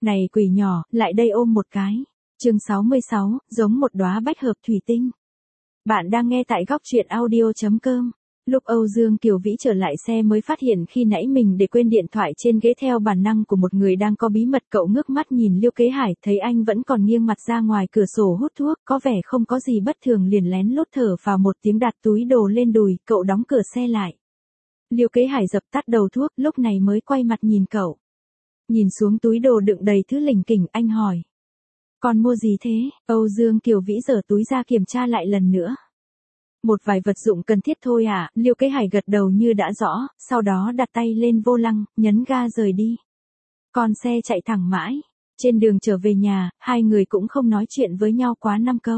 Này quỷ nhỏ, lại đây ôm một cái. Chương 66, giống một đóa bách hợp thủy tinh. Bạn đang nghe tại góc truyện audio.com. Lúc Âu Dương Kiều Vĩ trở lại xe mới phát hiện khi nãy mình để quên điện thoại trên ghế, theo bản năng của một người đang có bí mật. Cậu ngước mắt nhìn Liêu Kế Hải, thấy anh vẫn còn nghiêng mặt ra ngoài cửa sổ hút thuốc, có vẻ không có gì bất thường, liền lén lút thở vào một tiếng, đặt túi đồ lên đùi. Cậu đóng cửa xe lại. Liêu Kế Hải dập tắt đầu thuốc, lúc này mới quay mặt nhìn cậu. Nhìn xuống túi đồ đựng đầy thứ lỉnh kỉnh, anh hỏi. Con mua gì thế? Âu Dương Kiều Vĩ giở túi ra kiểm tra lại lần nữa. Một vài vật dụng cần thiết thôi à? Liêu Kế Hải gật đầu như đã rõ, sau đó đặt tay lên vô lăng, nhấn ga rời đi. Con xe chạy thẳng mãi. Trên đường trở về nhà, hai người cũng không nói chuyện với nhau quá 5 câu.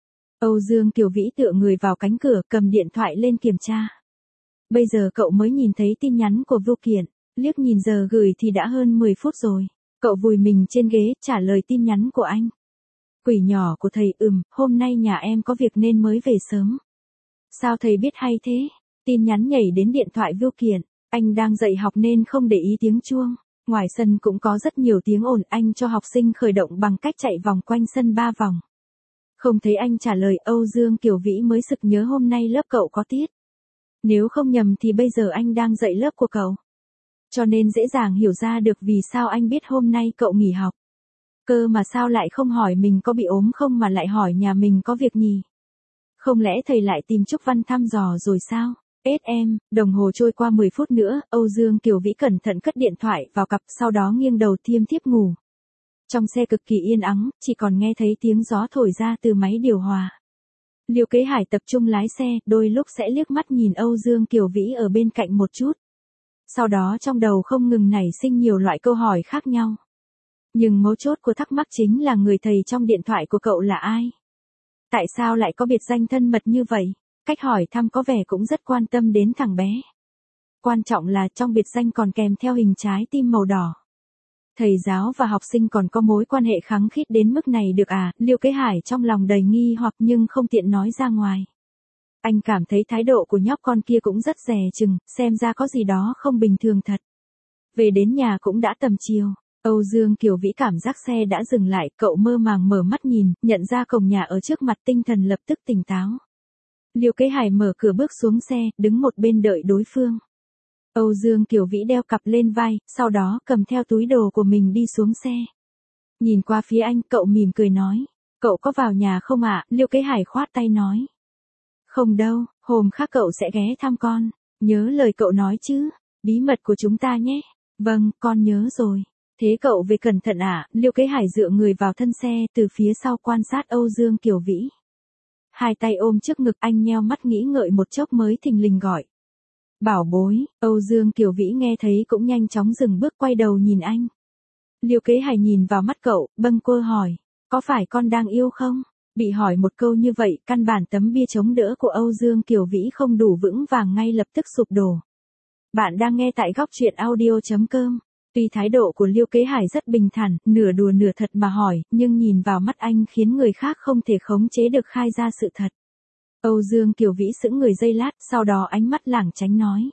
Âu Dương Kiều Vĩ tựa người vào cánh cửa, cầm điện thoại lên kiểm tra. Bây giờ cậu mới nhìn thấy tin nhắn của Vưu Kiện, liếc nhìn giờ gửi thì đã hơn 10 phút rồi. Cậu vùi mình trên ghế, trả lời tin nhắn của anh. Quỷ nhỏ của thầy, hôm nay nhà em có việc nên mới về sớm. Sao thầy biết hay thế? Tin nhắn nhảy đến điện thoại Vưu Kiện, anh đang dạy học nên không để ý tiếng chuông. Ngoài sân cũng có rất nhiều tiếng ồn, anh cho học sinh khởi động bằng cách chạy vòng quanh sân 3 vòng. Không thấy anh trả lời, Âu Dương Kiều Vĩ mới sực nhớ hôm nay lớp cậu có tiết. Nếu không nhầm thì bây giờ anh đang dạy lớp của cậu. Cho nên dễ dàng hiểu ra được vì sao anh biết hôm nay cậu nghỉ học. Cơ mà sao lại không hỏi mình có bị ốm không mà lại hỏi nhà mình có việc nhỉ? Không lẽ thầy lại tìm Trúc Văn thăm dò rồi sao? Em, đồng hồ trôi qua 10 phút nữa, Âu Dương Kiều Vĩ cẩn thận cất điện thoại vào cặp, sau đó nghiêng đầu thiêm thiếp ngủ. Trong xe cực kỳ yên ắng, chỉ còn nghe thấy tiếng gió thổi ra từ máy điều hòa. Liêu Kế Hải tập trung lái xe, đôi lúc sẽ liếc mắt nhìn Âu Dương Kiều Vĩ ở bên cạnh một chút. Sau đó trong đầu không ngừng nảy sinh nhiều loại câu hỏi khác nhau. Nhưng mấu chốt của thắc mắc chính là người thầy trong điện thoại của cậu là ai? Tại sao lại có biệt danh thân mật như vậy? Cách hỏi thăm có vẻ cũng rất quan tâm đến thằng bé. Quan trọng là trong biệt danh còn kèm theo hình trái tim màu đỏ. Thầy giáo và học sinh còn có mối quan hệ khăng khít đến mức này được à? Liêu Kế Hải trong lòng đầy nghi hoặc nhưng không tiện nói ra ngoài. Anh cảm thấy thái độ của nhóc con kia cũng rất dè chừng, xem ra có gì đó không bình thường thật. Về đến nhà cũng đã tầm chiều. Âu Dương Kiều Vĩ cảm giác xe đã dừng lại, cậu mơ màng mở mắt nhìn, nhận ra cổng nhà ở trước mặt, tinh thần lập tức tỉnh táo. Liêu Kế Hải mở cửa bước xuống xe, đứng một bên đợi đối phương. Âu Dương Kiều Vĩ đeo cặp lên vai, sau đó cầm theo túi đồ của mình đi xuống xe. Nhìn qua phía anh, cậu mỉm cười nói. Cậu có vào nhà không ạ? Liêu Kế Hải khoát tay nói. Không đâu, hôm khác cậu sẽ ghé thăm con. Nhớ lời cậu nói chứ, bí mật của chúng ta nhé. Vâng, con nhớ rồi. Thế cậu về cẩn thận ạ. Liêu Kế Hải dựa người vào thân xe, từ phía sau quan sát Âu Dương Kiều Vĩ. Hai tay ôm trước ngực, anh nheo mắt nghĩ ngợi một chốc mới thình lình gọi. Bảo bối. Âu Dương Kiều Vĩ nghe thấy cũng nhanh chóng dừng bước, quay đầu nhìn anh. Liêu Kế Hải nhìn vào mắt cậu, bâng quơ hỏi. Có phải con đang yêu không? Bị hỏi một câu như vậy, căn bản tấm bia chống đỡ của Âu Dương Kiều Vĩ không đủ vững vàng, ngay lập tức sụp đổ. Bạn đang nghe tại góc truyện audio.com. Tuy thái độ của Liêu Kế Hải rất bình thản, nửa đùa nửa thật mà hỏi, nhưng nhìn vào mắt anh khiến người khác không thể khống chế được khai ra sự thật. Âu Dương Kiều Vĩ sững người giây lát, sau đó ánh mắt lảng tránh nói.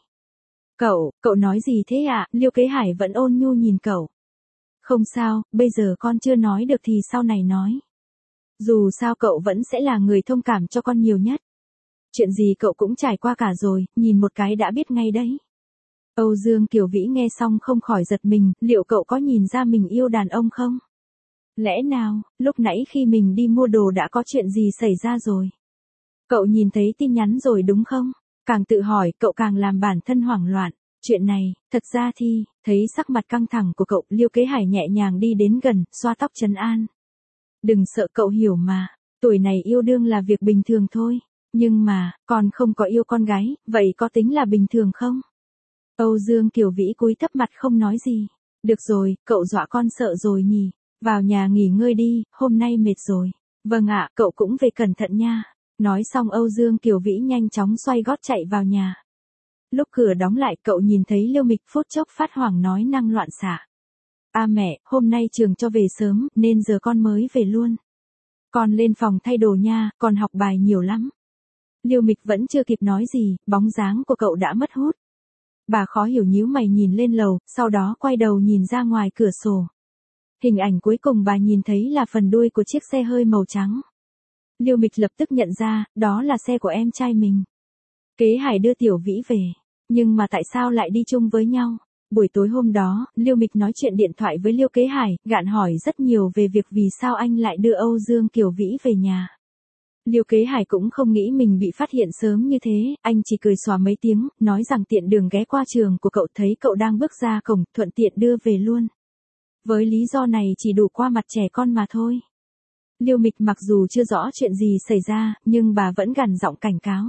Cậu nói gì thế ạ? Liêu Kế Hải vẫn ôn nhu nhìn cậu. Không sao, bây giờ con chưa nói được thì sau này nói. Dù sao cậu vẫn sẽ là người thông cảm cho con nhiều nhất. Chuyện gì cậu cũng trải qua cả rồi, nhìn một cái đã biết ngay đấy. Âu Dương Kiều Vĩ nghe xong không khỏi giật mình, liệu cậu có nhìn ra mình yêu đàn ông không? Lẽ nào, lúc nãy khi mình đi mua đồ đã có chuyện gì xảy ra rồi? Cậu nhìn thấy tin nhắn rồi đúng không? Càng tự hỏi, cậu càng làm bản thân hoảng loạn. Chuyện này, thật ra thì, thấy sắc mặt căng thẳng của cậu, Liêu Kế Hải nhẹ nhàng đi đến gần, xoa tóc trấn an. Đừng sợ, cậu hiểu mà, tuổi này yêu đương là việc bình thường thôi. Nhưng mà, con không có yêu con gái, vậy có tính là bình thường không? Âu Dương Kiều Vĩ cúi thấp mặt không nói gì. Được rồi, cậu dọa con sợ rồi nhỉ. Vào nhà nghỉ ngơi đi, hôm nay mệt rồi. Vâng ạ, cậu cũng về cẩn thận nha. Nói xong Âu Dương Kiều Vĩ nhanh chóng xoay gót chạy vào nhà. Lúc cửa đóng lại, cậu nhìn thấy Liêu Mịch phút chốc phát hoảng nói năng loạn xạ. À mẹ, hôm nay trường cho về sớm, nên giờ con mới về luôn. Con lên phòng thay đồ nha, con học bài nhiều lắm. Liêu Mịch vẫn chưa kịp nói gì, bóng dáng của cậu đã mất hút. Bà khó hiểu nhíu mày nhìn lên lầu, sau đó quay đầu nhìn ra ngoài cửa sổ. Hình ảnh cuối cùng bà nhìn thấy là phần đuôi của chiếc xe hơi màu trắng. Liêu Mịch lập tức nhận ra, đó là xe của em trai mình. Kế Hải đưa Tiểu Vĩ về, nhưng mà tại sao lại đi chung với nhau? Buổi tối hôm đó, Liêu Mịch nói chuyện điện thoại với Liêu Kế Hải, gạn hỏi rất nhiều về việc vì sao anh lại đưa Âu Dương Kiều Vĩ về nhà. Liêu Kế Hải cũng không nghĩ mình bị phát hiện sớm như thế, anh chỉ cười xòa mấy tiếng, nói rằng tiện đường ghé qua trường của cậu thấy cậu đang bước ra cổng, thuận tiện đưa về luôn. Với lý do này chỉ đủ qua mặt trẻ con mà thôi. Liêu Mịch mặc dù chưa rõ chuyện gì xảy ra, nhưng bà vẫn gằn giọng cảnh cáo.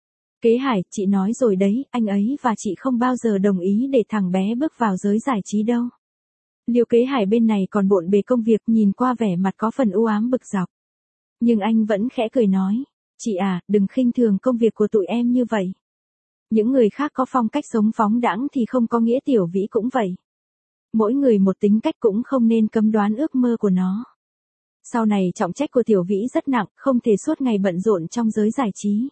Kế Hải, chị nói rồi đấy, anh ấy và chị không bao giờ đồng ý để thằng bé bước vào giới giải trí đâu. Liêu Kế Hải bên này còn bộn bề công việc, nhìn qua vẻ mặt có phần u ám bực dọc. Nhưng anh vẫn khẽ cười nói, chị à, đừng khinh thường công việc của tụi em như vậy. Những người khác có phong cách sống phóng đãng thì không có nghĩa Tiểu Vĩ cũng vậy. Mỗi người một tính cách, cũng không nên cấm đoán ước mơ của nó. Sau này trọng trách của Tiểu Vĩ rất nặng, không thể suốt ngày bận rộn trong giới giải trí.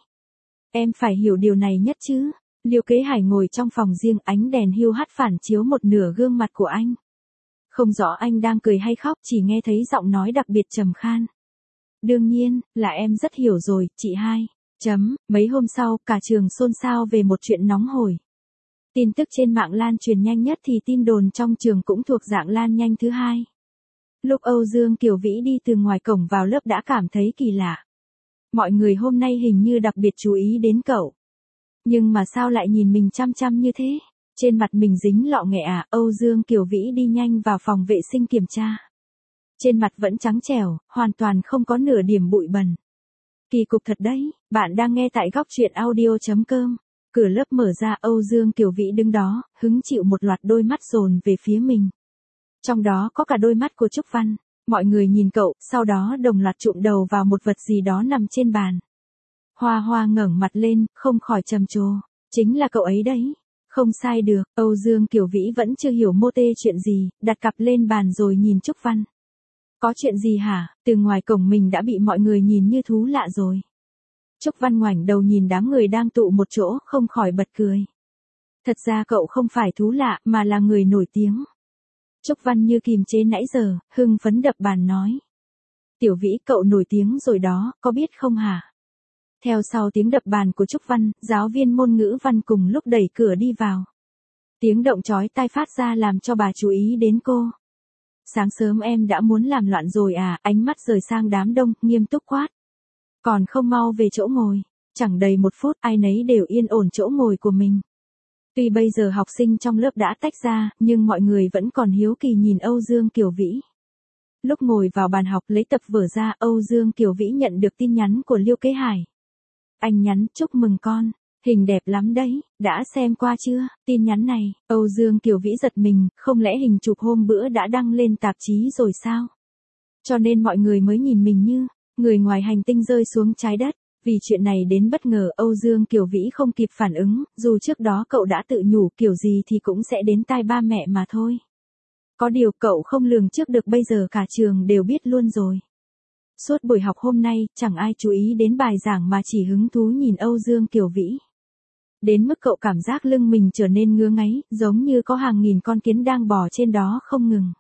Em phải hiểu điều này nhất chứ. Liêu Kế Hải ngồi trong phòng riêng, ánh đèn hưu hắt phản chiếu một nửa gương mặt của anh. Không rõ anh đang cười hay khóc, chỉ nghe thấy giọng nói đặc biệt trầm khan. Đương nhiên, là em rất hiểu rồi, chị hai. Mấy hôm sau, cả trường xôn xao về một chuyện nóng hổi. Tin tức trên mạng lan truyền nhanh nhất thì tin đồn trong trường cũng thuộc dạng lan nhanh thứ hai. Lúc Âu Dương Kiều Vĩ đi từ ngoài cổng vào lớp đã cảm thấy kỳ lạ. Mọi người hôm nay hình như đặc biệt chú ý đến cậu. Nhưng mà sao lại nhìn mình chăm chăm như thế? Trên mặt mình dính lọ nghẹ à? Âu Dương Kiều Vĩ đi nhanh vào phòng vệ sinh kiểm tra. Trên mặt vẫn trắng trẻo, hoàn toàn không có nửa điểm bụi bẩn. Kỳ cục thật đấy, bạn đang nghe tại góc truyện audio.com. Cửa lớp mở ra, Âu Dương Kiều Vĩ đứng đó, hứng chịu một loạt đôi mắt dồn về phía mình. Trong đó có cả đôi mắt của Trúc Văn. Mọi người nhìn cậu, sau đó đồng loạt chụm đầu vào một vật gì đó nằm trên bàn. Hoa Hoa ngẩng mặt lên, không khỏi trầm trồ. Chính là cậu ấy đấy. Không sai được, Âu Dương Kiều Vĩ vẫn chưa hiểu mô tê chuyện gì, đặt cặp lên bàn rồi nhìn Trúc Văn. Có chuyện gì hả? Từ ngoài cổng mình đã bị mọi người nhìn như thú lạ rồi. Trúc Văn ngoảnh đầu nhìn đám người đang tụ một chỗ, không khỏi bật cười. Thật ra cậu không phải thú lạ, mà là người nổi tiếng. Trúc Văn như kìm chế nãy giờ, hưng phấn đập bàn nói. Tiểu Vĩ, cậu nổi tiếng rồi đó, có biết không hả? Theo sau tiếng đập bàn của Trúc Văn, giáo viên môn ngữ văn cùng lúc đẩy cửa đi vào. Tiếng động chói tai phát ra làm cho bà chú ý đến cô. Sáng sớm em đã muốn làm loạn rồi à? Ánh mắt rời sang đám đông, nghiêm túc quát. Còn không mau về chỗ ngồi. Chẳng đầy một phút, ai nấy đều yên ổn chỗ ngồi của mình. Tuy bây giờ học sinh trong lớp đã tách ra, nhưng mọi người vẫn còn hiếu kỳ nhìn Âu Dương Kiều Vĩ. Lúc ngồi vào bàn học lấy tập vở ra, Âu Dương Kiều Vĩ nhận được tin nhắn của Liêu Kế Hải. Anh nhắn, chúc mừng con, hình đẹp lắm đấy, đã xem qua chưa? Tin nhắn này, Âu Dương Kiều Vĩ giật mình, không lẽ hình chụp hôm bữa đã đăng lên tạp chí rồi sao? Cho nên mọi người mới nhìn mình như người ngoài hành tinh rơi xuống trái đất. Vì chuyện này đến bất ngờ, Âu Dương Kiều Vĩ không kịp phản ứng, dù trước đó cậu đã tự nhủ kiểu gì thì cũng sẽ đến tai ba mẹ mà thôi. Có điều cậu không lường trước được bây giờ cả trường đều biết luôn rồi. Suốt buổi học hôm nay, chẳng ai chú ý đến bài giảng mà chỉ hứng thú nhìn Âu Dương Kiều Vĩ. Đến mức cậu cảm giác lưng mình trở nên ngứa ngáy, giống như có hàng nghìn con kiến đang bò trên đó không ngừng.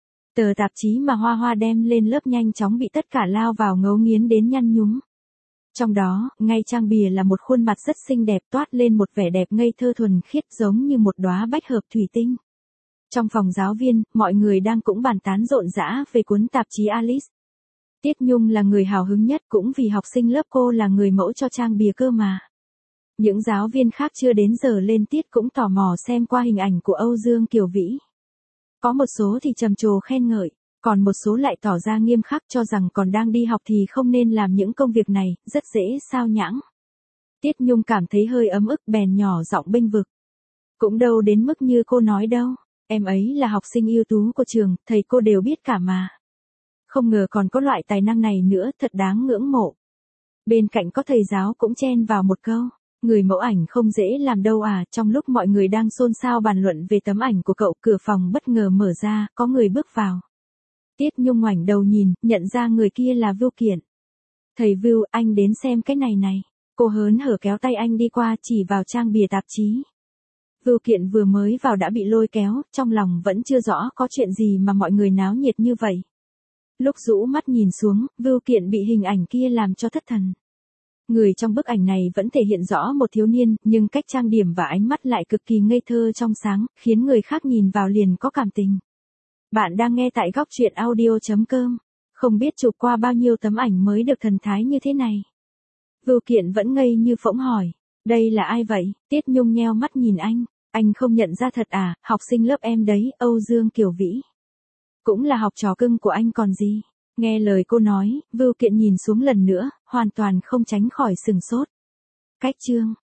Tờ tạp chí mà Hoa Hoa đem lên lớp nhanh chóng bị tất cả lao vào ngấu nghiến đến nhăn nhúm. Trong đó, ngay trang bìa là một khuôn mặt rất xinh đẹp toát lên một vẻ đẹp ngây thơ thuần khiết giống như một đóa bách hợp thủy tinh. Trong phòng giáo viên, mọi người đang cũng bàn tán rộn rã về cuốn tạp chí Alice. Tiết Nhung là người hào hứng nhất cũng vì học sinh lớp cô là người mẫu cho trang bìa cơ mà. Những giáo viên khác chưa đến giờ lên tiết cũng tò mò xem qua hình ảnh của Âu Dương Kiều Vĩ. Có một số thì trầm trồ khen ngợi, còn một số lại tỏ ra nghiêm khắc cho rằng còn đang đi học thì không nên làm những công việc này, rất dễ sao nhãng. Tiết Nhung cảm thấy hơi ấm ức bèn nhỏ giọng bênh vực. Cũng đâu đến mức như cô nói đâu, em ấy là học sinh ưu tú của trường, thầy cô đều biết cả mà. Không ngờ còn có loại tài năng này nữa, thật đáng ngưỡng mộ. Bên cạnh có thầy giáo cũng chen vào một câu. Người mẫu ảnh không dễ làm đâu à. Trong lúc mọi người đang xôn xao bàn luận về tấm ảnh của cậu, cửa phòng bất ngờ mở ra, có người bước vào. Tiết Nhung ngoảnh đầu nhìn, nhận ra người kia là Vưu Kiện. Thầy Vưu, anh đến xem cái này này. Cô hớn hở kéo tay anh đi qua, chỉ vào trang bìa tạp chí. Vưu Kiện vừa mới vào đã bị lôi kéo, trong lòng vẫn chưa rõ có chuyện gì mà mọi người náo nhiệt như vậy. Lúc rũ mắt nhìn xuống, Vưu Kiện bị hình ảnh kia làm cho thất thần. Người trong bức ảnh này vẫn thể hiện rõ một thiếu niên, nhưng cách trang điểm và ánh mắt lại cực kỳ ngây thơ trong sáng, khiến người khác nhìn vào liền có cảm tình. Bạn đang nghe tại góc truyện audio.com. Không biết chụp qua bao nhiêu tấm ảnh mới được thần thái như thế này. Vưu Kiện vẫn ngây như phỗng hỏi. Đây là ai vậy? Tiết Nhung nheo mắt nhìn anh. Anh không nhận ra thật à? Học sinh lớp em đấy, Âu Dương Kiều Vĩ. Cũng là học trò cưng của anh còn gì. Nghe lời cô nói, Vưu Kiện nhìn xuống lần nữa, hoàn toàn không tránh khỏi sừng sốt. Cách chương.